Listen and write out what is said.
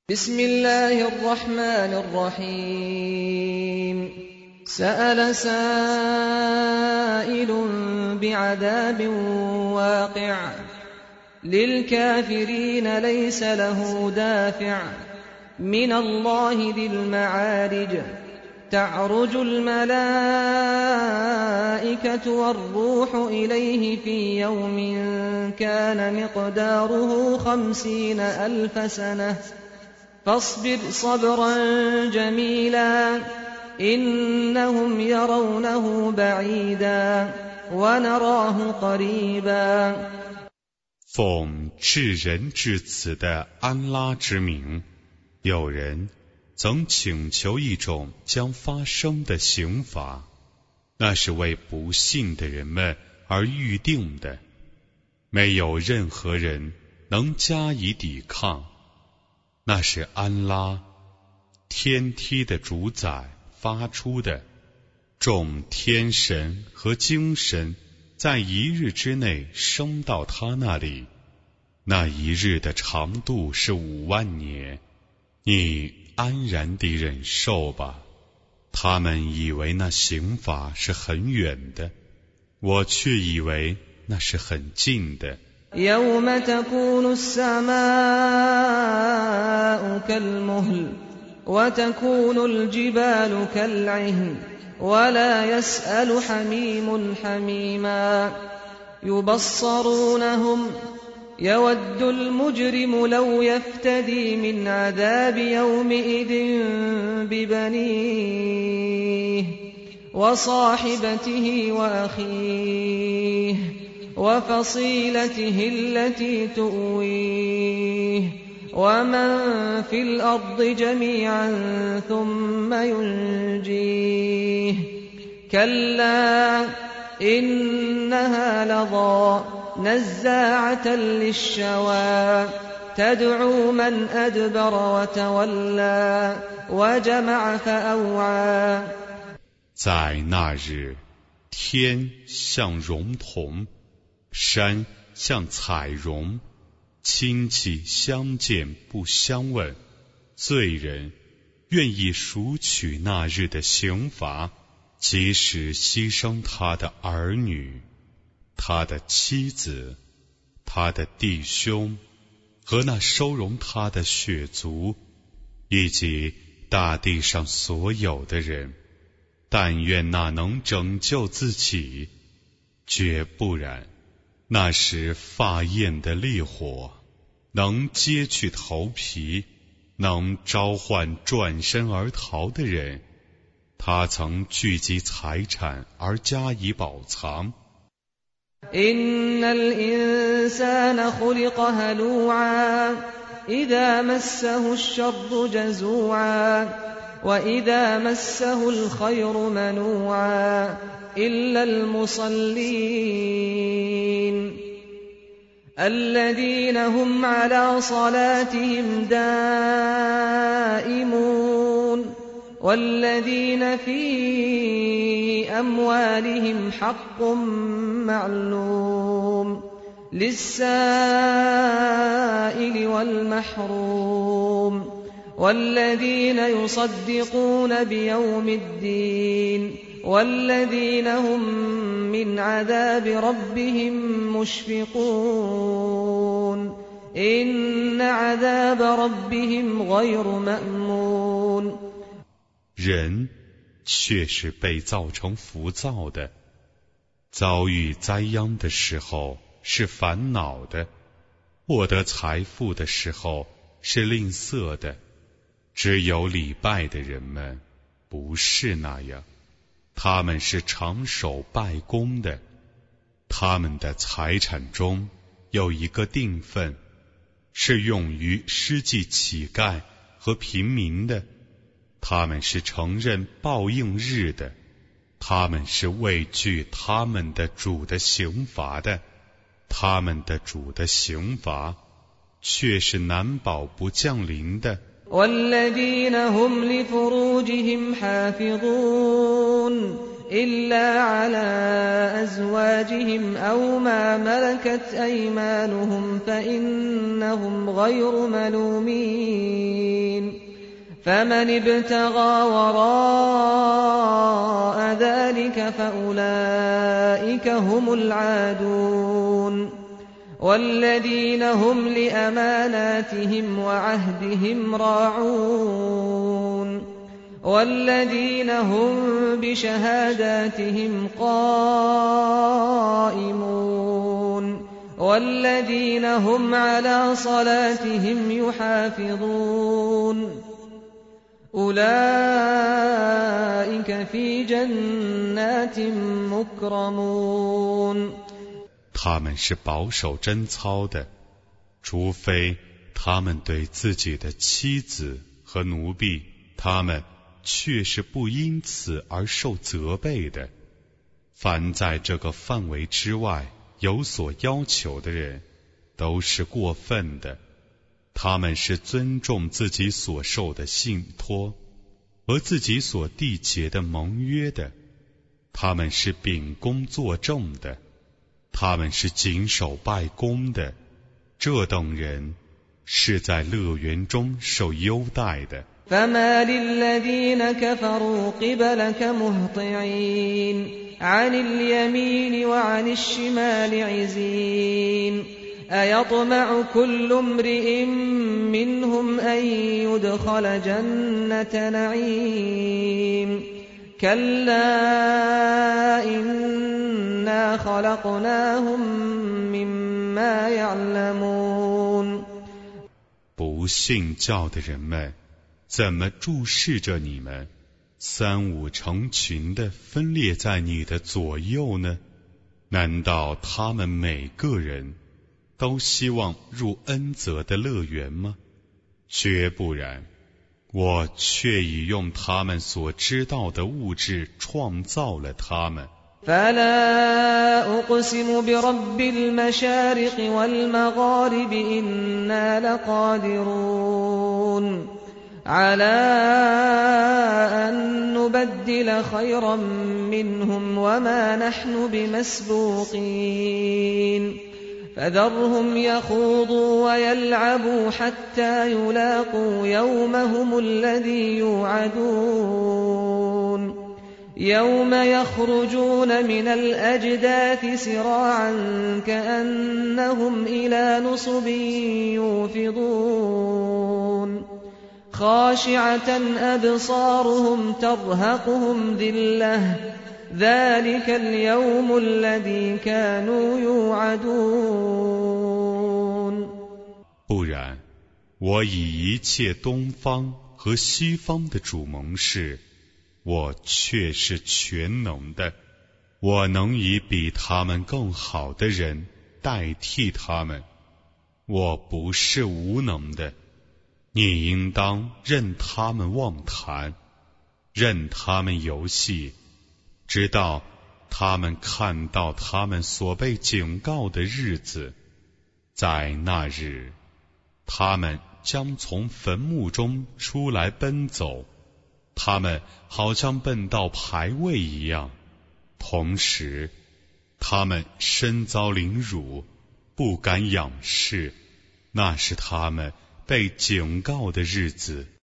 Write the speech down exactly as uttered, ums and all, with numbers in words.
بسم الله الرحمن الرحيم سأل سائل بعذاب واقع للكافرين ليس له دافع من الله ذي المعارج تعرج الملائكة والروح إليه في يوم كان مقداره خمسين ألف سنة فاصبر صبرا جميلا إنهم يرونه بعيدا ونراه قريبا 奉至仁至慈的安拉之名，有人曾请求一种将发生的刑罚，那是为不信的人们而预定的，没有任何人能加以抵抗。那是安拉天梯的主宰发出的，众天神和精神在一日之内升到他那里，那一日的长度是五万年，你安然地忍受吧。他们以为那刑罚是很远的，我却以为那是很近的。 يوم تكون السماء كالمهل وتكون الجبال كالعهن ولا يسأل حميم حميما يبصرونهم يود المجرم لو يفتدي من عذاب يومئذ ببنيه وصاحبته وأخيه وفصيلته التي تؤويه ومن في الأرض جميعا ثم ينجيه كلا إنها لظى نزاعة للشوى تدعو من أدبر وتولى وجمع فأوعى 在那日，天像熔铜，山像彩绒，亲戚相见不相问，罪人愿意赎取那日的刑罚，即使牺牲他的儿女、他的妻子、他的弟兄和那收容他的血族，以及大地上所有的人，但愿那能拯救自己，绝不然，那时发焰的烈火能揭去头皮，能召唤转身而逃的人，他曾聚集财产而加以宝藏。 إن الإنسان خلق هلوعا إذا مسه الشر جزوعا وإذا مسه الخير منوعا إلا المصلين الذين هم على صلاتهم دائمون والذين في أموالهم حق معلوم للسائل والمحروم والذين يصدقون بيوم الدين والذين هم من عذاب ربهم مشفقون إن عذاب ربهم غير مأمون 人却是被造成浮躁的，遭遇灾殃的时候是烦恼的，获得财富的时候是吝啬的。只有礼拜的人们不是那样，他们是长守拜功的，他们的财产中有一个定分，是用于施济乞丐和贫民的，他们是承认报应日的，他们是畏惧他们的主的刑罚的，他们的主的刑罚却是难保不降临的。 والذين هم لفروجهم حافظون إلا على أزواجهم أو ما ملكت أيمانهم فإنهم غير ملومين فمن ابتغى وراء ذلك فأولئك هم العادون والذين هم لأماناتهم وعهدهم راعون والذين هم بشهاداتهم قائمون والذين هم على صلاتهم يحافظون أولئك في جنات مكرمون 他们是保守贞操的，除非他们对自己的妻子和奴婢，他们却是不因此而受责备的。凡在这个范围之外有所要求的人，都是过分的。他们是尊重自己所受的信托和自己所缔结的盟约的。他们是秉公作证的。他们是谨守拜功的。这等人是在乐园中受优待的。 فما للذين كفروا قبلك مهطعين عن اليمين وعن الشمال عزين أيطمع كل امرئ منهم أن يدخل جنة نعيم كلا إنا خلقناهم مما يعلمون 不信教的人们怎么注视着你们，三五成群的分裂在你的左右呢？难道他们每个人都希望入恩泽的乐园吗？绝不然，我却已用他们所知道的物质创造了他们。 فلا أقسم برب المشارق والمغارب إنا لقادرون على أن نبدل خيرا منهم وما نحن بمسبوقين فذرهم يخوضوا ويلعبوا حتى يلاقوا يومهم الذي يوعدون يوم يخرجون من الأجداث سراعا كأنهم إلى نصب يوفضون خاشعة أبصارهم ترهقهم ذلة ذلك اليوم الذي كانوا يوعدون 不然，我以一切东方和西方的主盟誓，我却是全能的，我能以比他们更好的人代替他们，我不是无能的。你应当任他们妄谈，任他们游戏，直到他们看到他们所被警告的日子。在那日，他们将从坟墓中出来奔走，他们好像奔到牌位一样，同时他们身遭凌辱，不敢仰视，那是他们被警告的日子。